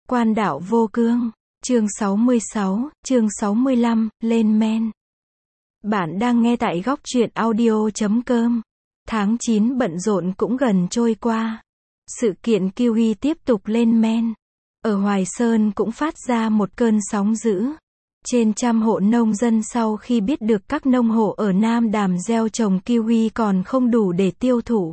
Quan đạo vô cương, chương 66, chương 65, lên men. Bạn đang nghe tại góc truyện audio.com. Tháng 9 bận rộn cũng gần trôi qua. Sự kiện kiwi tiếp tục lên men. Ở Hoài Sơn cũng phát ra một cơn sóng dữ. Trên trăm hộ nông dân sau khi biết được các nông hộ ở Nam Đàm gieo trồng kiwi còn không đủ để tiêu thụ,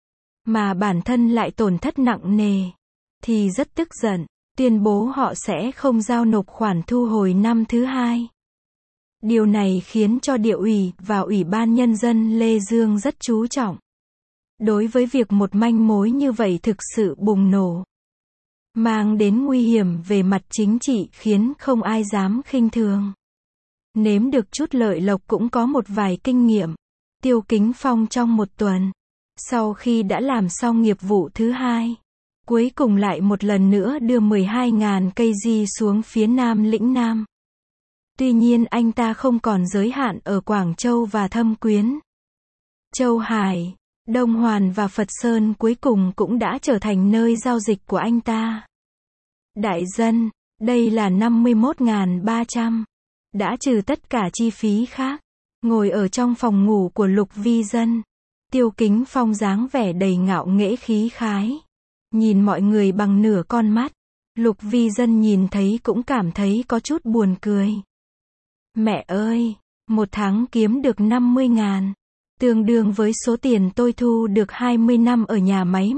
mà bản thân lại tổn thất nặng nề, thì rất tức giận, tuyên bố họ sẽ không giao nộp khoản thu hồi năm thứ hai. Điều này khiến cho Địa ủy và Ủy ban Nhân dân Lê Dương rất chú trọng. Đối với việc một manh mối như vậy thực sự bùng nổ, mang đến nguy hiểm về mặt chính trị khiến không ai dám khinh thường. Nếm được chút lợi lộc cũng có một vài kinh nghiệm. Tiêu Kính Phong trong một tuần, sau khi đã làm xong nghiệp vụ thứ hai, cuối cùng lại một lần nữa đưa 12.000 cây di xuống phía Nam lĩnh Nam. Tuy nhiên anh ta không còn giới hạn ở Quảng Châu và Thâm Quyến. Châu Hải, Đông Hoàn và Phật Sơn cuối cùng cũng đã trở thành nơi giao dịch của anh ta. Đại dân, đây là 51.300. Đã trừ tất cả chi phí khác. Ngồi ở trong phòng ngủ của Lục Vi Dân, Tiêu Kính Phong dáng vẻ đầy ngạo nghễ khí khái. Nhìn mọi người bằng nửa con mắt. Lục Vi Dân nhìn thấy cũng cảm thấy có chút buồn cười. Mẹ ơi, một tháng kiếm được 50.000. Tương đương với số tiền tôi thu được 20 năm ở nhà máy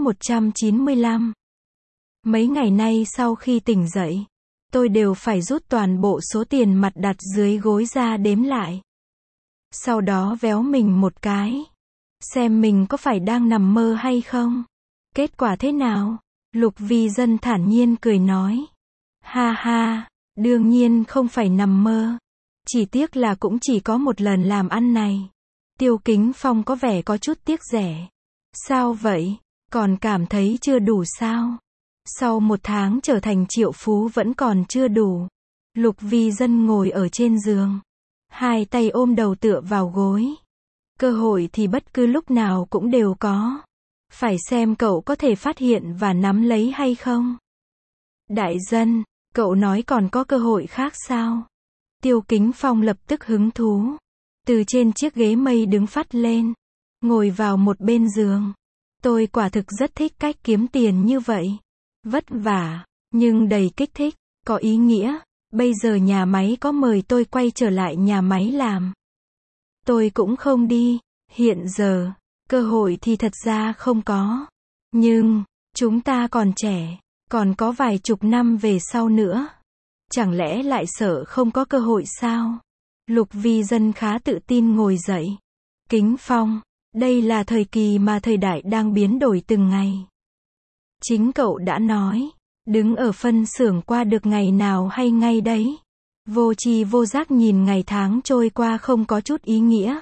195. Mấy ngày nay sau khi tỉnh dậy, tôi đều phải rút toàn bộ số tiền mặt đặt dưới gối ra đếm lại. Sau đó véo mình một cái. Xem mình có phải đang nằm mơ hay không. Kết quả thế nào? Lục Vi Dân thản nhiên cười nói. Ha ha, đương nhiên không phải nằm mơ. Chỉ tiếc là cũng chỉ có một lần làm ăn này. Tiêu Kính Phong có vẻ có chút tiếc rẻ. Sao vậy? Còn cảm thấy chưa đủ sao? Sau một tháng trở thành triệu phú vẫn còn chưa đủ. Lục Vi Dân ngồi ở trên giường, hai tay ôm đầu tựa vào gối. Cơ hội thì bất cứ lúc nào cũng đều có. Phải xem cậu có thể phát hiện và nắm lấy hay không. Đại dân, cậu nói còn có cơ hội khác sao? Tiêu Kính Phong lập tức hứng thú. Từ trên chiếc ghế mây đứng phắt lên, ngồi vào một bên giường. Tôi quả thực rất thích cách kiếm tiền như vậy. Vất vả, nhưng đầy kích thích, có ý nghĩa. Bây giờ nhà máy có mời tôi quay trở lại nhà máy làm. Tôi cũng không đi. Hiện giờ, cơ hội thì thật ra không có. Nhưng, chúng ta còn trẻ, còn có vài chục năm về sau nữa. Chẳng lẽ lại sợ không có cơ hội sao? Lục Vi Dân khá tự tin ngồi dậy. Kính Phong, đây là thời kỳ mà thời đại đang biến đổi từng ngày. Chính cậu đã nói, đứng ở phân xưởng qua được ngày nào hay ngay đấy. Vô tri vô giác nhìn ngày tháng trôi qua không có chút ý nghĩa.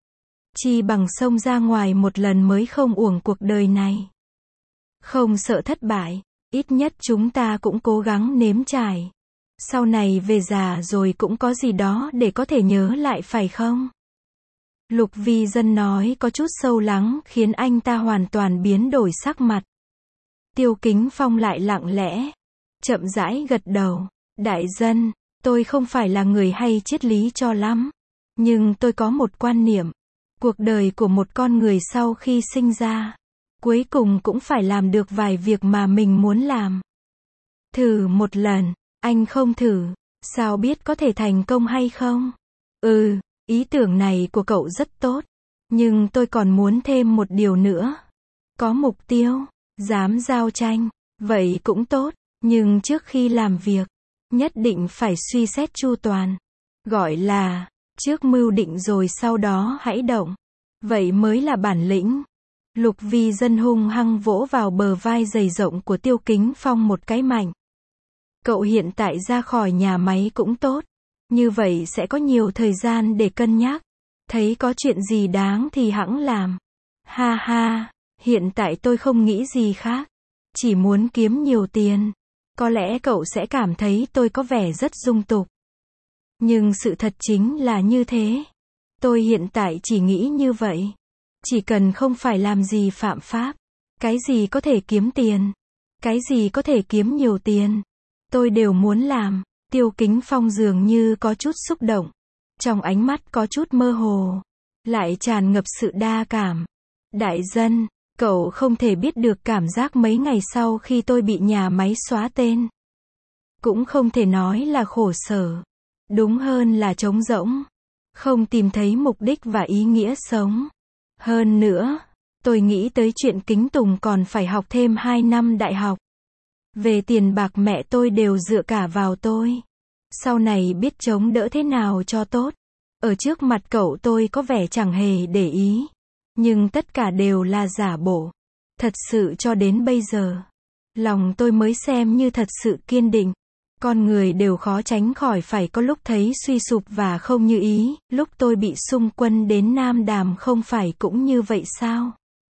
Chi bằng xông ra ngoài một lần mới không uổng cuộc đời này. Không sợ thất bại, ít nhất chúng ta cũng cố gắng nếm trải. Sau này về già rồi cũng có gì đó để có thể nhớ lại phải không? Lục Vi Dân nói có chút sâu lắng khiến anh ta hoàn toàn biến đổi sắc mặt. Tiêu Kính Phong lại lặng lẽ, chậm rãi gật đầu. Đại dân, tôi không phải là người hay triết lý cho lắm. Nhưng tôi có một quan niệm. Cuộc đời của một con người sau khi sinh ra, cuối cùng cũng phải làm được vài việc mà mình muốn làm. Thử một lần, anh không thử, sao biết có thể thành công hay không? Ý tưởng này của cậu rất tốt. Nhưng tôi còn muốn thêm một điều nữa. Có mục tiêu, dám giao tranh, vậy cũng tốt. Nhưng trước khi làm việc, nhất định phải suy xét chu toàn. Gọi là, trước mưu định rồi sau đó hãy động. Vậy mới là bản lĩnh. Lục Vi Dân hung hăng vỗ vào bờ vai dày rộng của Tiêu Kính Phong một cái mạnh. Cậu hiện tại ra khỏi nhà máy cũng tốt. Như vậy sẽ có nhiều thời gian để cân nhắc. Thấy có chuyện gì đáng thì hẵng làm. Ha ha, hiện tại tôi không nghĩ gì khác. Chỉ muốn kiếm nhiều tiền. Có lẽ cậu sẽ cảm thấy tôi có vẻ rất dung tục. Nhưng sự thật chính là như thế. Tôi hiện tại chỉ nghĩ như vậy. Chỉ cần không phải làm gì phạm pháp. Cái gì có thể kiếm tiền? Cái gì có thể kiếm nhiều tiền? tôi đều muốn làm. Tiêu Kính Phong dường như có chút xúc động. Trong ánh mắt có chút mơ hồ. Lại tràn ngập sự đa cảm. Đại dân, cậu không thể biết được cảm giác mấy ngày sau khi tôi bị nhà máy xóa tên. Cũng không thể nói là khổ sở. Đúng hơn là trống rỗng. Không tìm thấy mục đích và ý nghĩa sống. Hơn nữa, tôi nghĩ tới chuyện Kính Tùng còn phải học thêm 2 năm đại học. Về tiền bạc mẹ tôi đều dựa cả vào tôi. Sau này biết chống đỡ thế nào cho tốt. Ở trước mặt cậu tôi có vẻ chẳng hề để ý. Nhưng tất cả đều là giả bộ. Thật sự cho đến bây giờ, lòng tôi mới xem như thật sự kiên định. Con người đều khó tránh khỏi phải có lúc thấy suy sụp và không như ý. Lúc tôi bị xung quân đến Nam Đàm không phải cũng như vậy sao?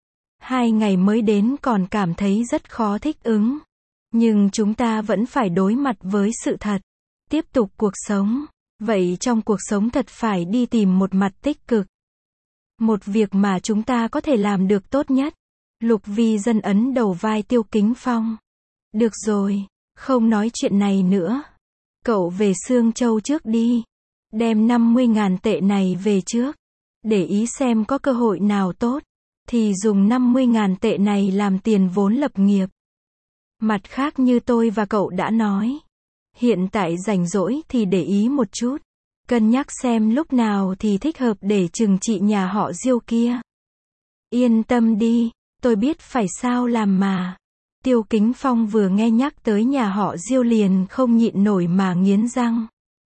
2 ngày mới đến còn cảm thấy rất khó thích ứng. Nhưng chúng ta vẫn phải đối mặt với sự thật. Tiếp tục cuộc sống. Vậy trong cuộc sống thật phải đi tìm một mặt tích cực. Một việc mà chúng ta có thể làm được tốt nhất. Lục Vi Dân ấn đầu vai Tiêu Kính Phong. Được rồi, không nói chuyện này nữa. Cậu về Sương Châu trước đi. Đem 50.000 tệ này về trước. Để ý xem có cơ hội nào tốt. Thì dùng 50.000 tệ này làm tiền vốn lập nghiệp. Mặt khác như tôi và cậu đã nói. Hiện tại rảnh rỗi thì để ý một chút. Cân nhắc xem lúc nào thì thích hợp để trừng trị nhà họ Diêu kia. Yên tâm đi, tôi biết phải sao làm mà. Tiêu Kính Phong vừa nghe nhắc tới nhà họ Diêu liền không nhịn nổi mà nghiến răng.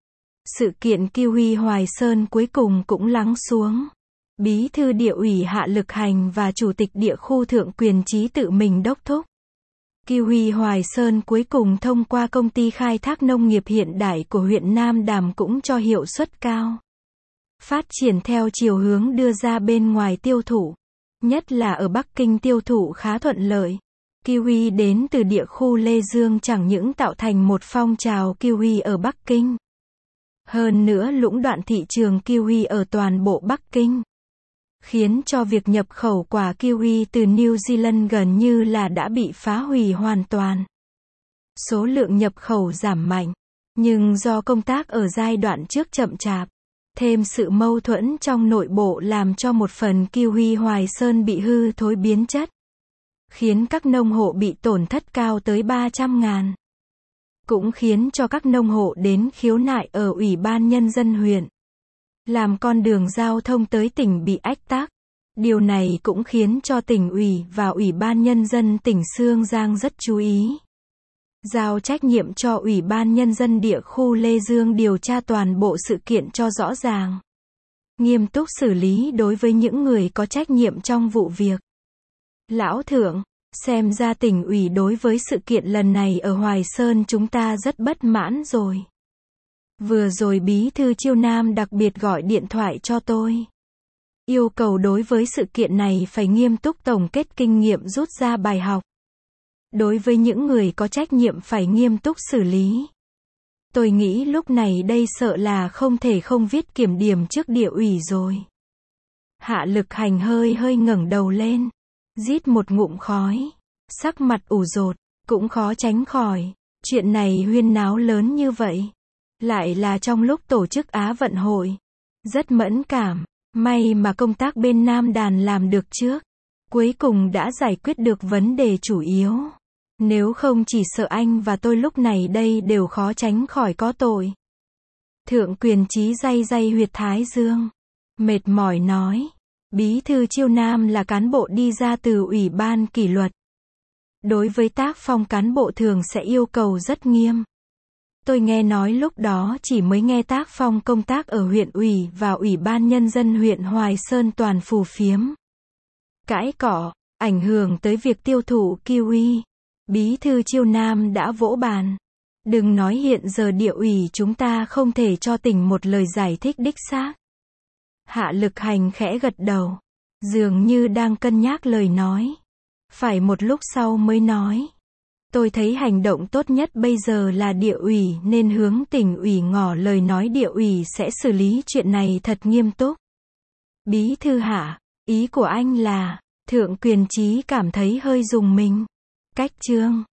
Sự kiện Kiwi Hoài Sơn cuối cùng cũng lắng xuống. Bí thư địa ủy Hạ Lực Hành và chủ tịch địa khu Thượng Quyền Chí tự mình đốc thúc. Kiwi Hoài Sơn cuối cùng thông qua công ty khai thác nông nghiệp hiện đại của huyện Nam Đàm cũng cho hiệu suất cao. Phát triển theo chiều hướng đưa ra bên ngoài tiêu thụ. Nhất là ở Bắc Kinh tiêu thụ khá thuận lợi. Kiwi đến từ địa khu Lê Dương chẳng những tạo thành một phong trào kiwi ở Bắc Kinh. Hơn nữa lũng đoạn thị trường kiwi ở toàn bộ Bắc Kinh. Khiến cho việc nhập khẩu quả kiwi từ New Zealand gần như là đã bị phá hủy hoàn toàn. Số lượng nhập khẩu giảm mạnh. Nhưng do công tác ở giai đoạn trước chậm chạp. Thêm sự mâu thuẫn trong nội bộ làm cho một phần kiwi Hoài Sơn bị hư thối biến chất. Khiến các nông hộ bị tổn thất cao tới 300.000. Cũng khiến cho các nông hộ đến khiếu nại ở Ủy ban Nhân dân huyện. Làm con đường giao thông tới tỉnh bị ách tắc. Điều này cũng khiến cho tỉnh ủy và Ủy ban Nhân dân tỉnh Sương Giang rất chú ý. Giao trách nhiệm cho Ủy ban Nhân dân địa khu Lê Dương điều tra toàn bộ sự kiện cho rõ ràng. Nghiêm túc xử lý đối với những người có trách nhiệm trong vụ việc. Lão Thượng, xem ra tỉnh ủy đối với sự kiện lần này ở Hoài Sơn chúng ta rất bất mãn rồi. Vừa rồi Bí thư Chiêu Nam đặc biệt gọi điện thoại cho tôi. Yêu cầu đối với sự kiện này phải nghiêm túc tổng kết kinh nghiệm rút ra bài học. Đối với những người có trách nhiệm phải nghiêm túc xử lý. Tôi nghĩ lúc này đây sợ là không thể không viết kiểm điểm trước địa ủy rồi. Hạ Lực Hành hơi ngẩng đầu lên. Rít một ngụm khói. Sắc mặt ủ rột. Cũng khó tránh khỏi. Chuyện này huyên náo lớn như vậy. Lại là trong lúc tổ chức Á vận hội. Rất mẫn cảm. May mà công tác bên Nam Đàn làm được trước. Cuối cùng đã giải quyết được vấn đề chủ yếu. Nếu không chỉ sợ anh và tôi lúc này đây đều khó tránh khỏi có tội. Thượng Quyền Chí day huyệt thái dương. Mệt mỏi nói. Bí thư Chiêu Nam là cán bộ đi ra từ Ủy ban kỷ luật. Đối với tác phong cán bộ thường sẽ yêu cầu rất nghiêm. Tôi nghe nói lúc đó chỉ mới nghe tác phong công tác ở huyện ủy và Ủy ban Nhân dân huyện Hoài Sơn toàn phù phiếm. Cãi cọ, ảnh hưởng tới việc tiêu thụ kiwi. Bí thư Chiêu Nam đã vỗ bàn. Đừng nói hiện giờ địa ủy chúng ta không thể cho tỉnh một lời giải thích đích xác. Hạ Lực Hành khẽ gật đầu. Dường như đang cân nhắc lời nói. Phải một lúc sau mới nói. Tôi thấy hành động tốt nhất bây giờ là địa ủy nên hướng tỉnh ủy ngỏ lời nói địa ủy sẽ xử lý chuyện này thật nghiêm túc. Bí thư Hạ, ý của anh là, Thượng Quyền Chí cảm thấy hơi rùng mình. Cách chương